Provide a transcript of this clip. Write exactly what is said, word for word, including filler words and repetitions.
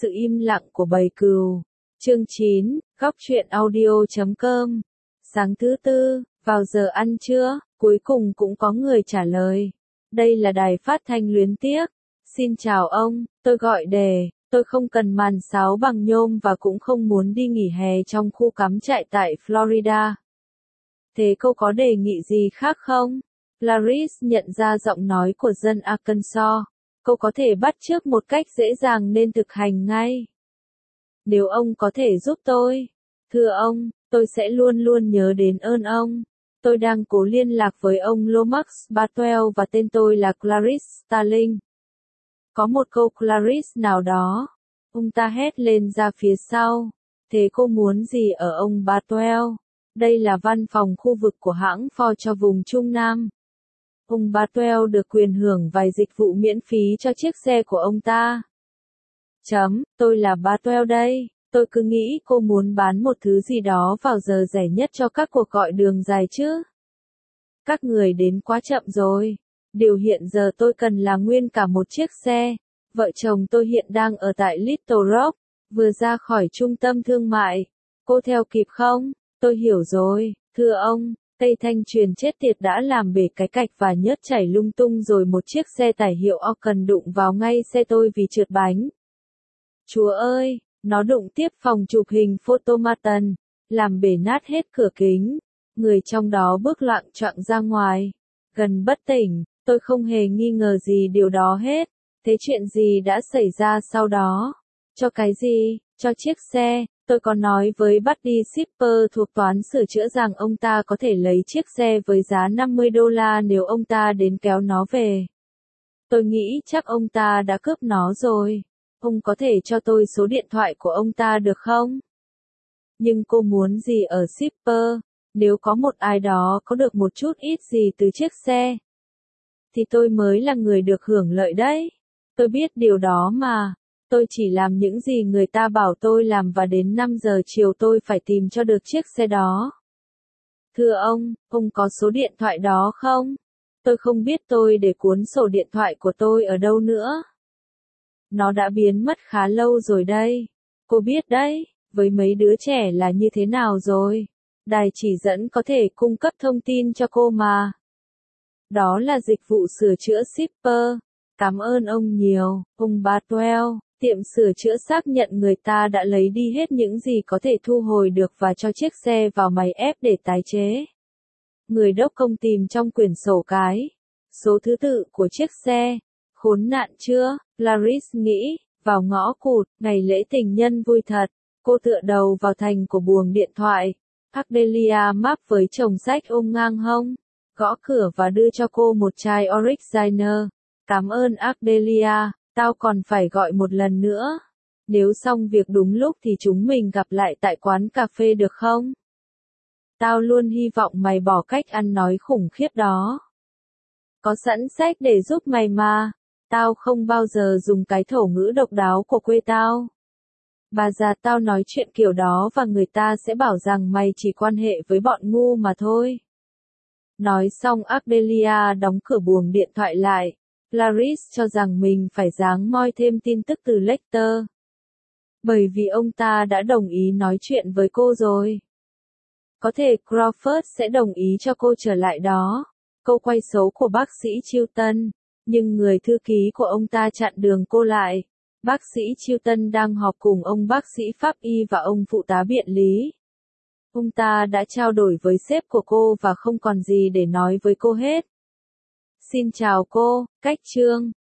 sự im lặng của bầy cừu. Chương chín, góc truyện audio chấm com. Sáng thứ tư, vào giờ ăn trưa, cuối cùng cũng có người trả lời. Đây là đài phát thanh luyến tiếc. Xin chào ông, tôi gọi đề, tôi không cần màn sáo bằng nhôm và cũng không muốn đi nghỉ hè trong khu cắm trại tại Florida. Thế cô có đề nghị gì khác không? Clarice nhận ra giọng nói của dân Arkansas. Cô có thể bắt chước một cách dễ dàng nên thực hành ngay. Nếu ông có thể giúp tôi. Thưa ông, tôi sẽ luôn luôn nhớ đến ơn ông. Tôi đang cố liên lạc với ông Lomax Bartwell và tên tôi là Clarice Starling. Có một câu Clarice nào đó. Ông ta hét lên ra phía sau. Thế cô muốn gì ở ông Bartwell? Đây là văn phòng khu vực của hãng Ford cho vùng Trung Nam. Ông Bartwell được quyền hưởng vài dịch vụ miễn phí cho chiếc xe của ông ta. Chấm, tôi là Bartwell đây. Tôi cứ nghĩ cô muốn bán một thứ gì đó vào giờ rẻ nhất cho các cuộc gọi đường dài chứ. Các người đến quá chậm rồi. Điều hiện giờ tôi cần là nguyên cả một chiếc xe. Vợ chồng tôi hiện đang ở tại Little Rock, vừa ra khỏi trung tâm thương mại. Cô theo kịp không? Tôi hiểu rồi, thưa ông. Cây thanh truyền chết tiệt đã làm bể cái cạch và nhớt chảy lung tung rồi một chiếc xe tải hiệu Orcan đụng vào ngay xe tôi vì trượt bánh. Chúa ơi, nó đụng tiếp phòng chụp hình photomaton, làm bể nát hết cửa kính. Người trong đó bước loạng choạng ra ngoài, gần bất tỉnh. Tôi không hề nghi ngờ gì điều đó hết. Thế chuyện gì đã xảy ra sau đó? Cho cái gì? Cho chiếc xe. Tôi có nói với Buddy Shipper thuộc toán sửa chữa rằng ông ta có thể lấy chiếc xe với giá năm mươi đô la nếu ông ta đến kéo nó về. Tôi nghĩ chắc ông ta đã cướp nó rồi. Ông có thể cho tôi số điện thoại của ông ta được không? Nhưng cô muốn gì ở Shipper? Nếu có một ai đó có được một chút ít gì từ chiếc xe, thì tôi mới là người được hưởng lợi đấy. Tôi biết điều đó mà. Tôi chỉ làm những gì người ta bảo tôi làm và đến năm giờ chiều tôi phải tìm cho được chiếc xe đó. Thưa ông, ông có số điện thoại đó không? Tôi không biết tôi để cuốn sổ điện thoại của tôi ở đâu nữa. Nó đã biến mất khá lâu rồi đây. Cô biết đấy, với mấy đứa trẻ là như thế nào rồi. Đài chỉ dẫn có thể cung cấp thông tin cho cô mà. Đó là dịch vụ sửa chữa shipper. Cảm ơn ông nhiều, ông Bartwell. Tiệm sửa chữa xác nhận người ta đã lấy đi hết những gì có thể thu hồi được và cho chiếc xe vào máy ép để tái chế. Người đốc công tìm trong quyển sổ cái số thứ tự của chiếc xe. Khốn nạn chưa? Clarice nghĩ. Vào ngõ cụt, ngày lễ tình nhân vui thật. Cô tựa đầu vào thành của buồng điện thoại. Ardelia máp với chồng sách ôm ngang hông, gõ cửa và đưa cho cô một chai Originer. Cảm ơn Ardelia. Tao còn phải gọi một lần nữa. Nếu xong việc đúng lúc thì chúng mình gặp lại tại quán cà phê được không? Tao luôn hy vọng mày bỏ cách ăn nói khủng khiếp đó. Có sẵn sách để giúp mày mà. Tao không bao giờ dùng cái thổ ngữ độc đáo của quê tao. Bà già tao nói chuyện kiểu đó và người ta sẽ bảo rằng mày chỉ quan hệ với bọn ngu mà thôi. Nói xong Ardelia đóng cửa buồng điện thoại lại. Clarice cho rằng mình phải giáng moi thêm tin tức từ Lecter. Bởi vì ông ta đã đồng ý nói chuyện với cô rồi. Có thể Crawford sẽ đồng ý cho cô trở lại đó. Câu quay số của bác sĩ Chilton. Nhưng người thư ký của ông ta chặn đường cô lại. Bác sĩ Chilton đang họp cùng ông bác sĩ pháp y và ông phụ tá biện lý. Ông ta đã trao đổi với sếp của cô và không còn gì để nói với cô hết. Xin chào cô, cách trương.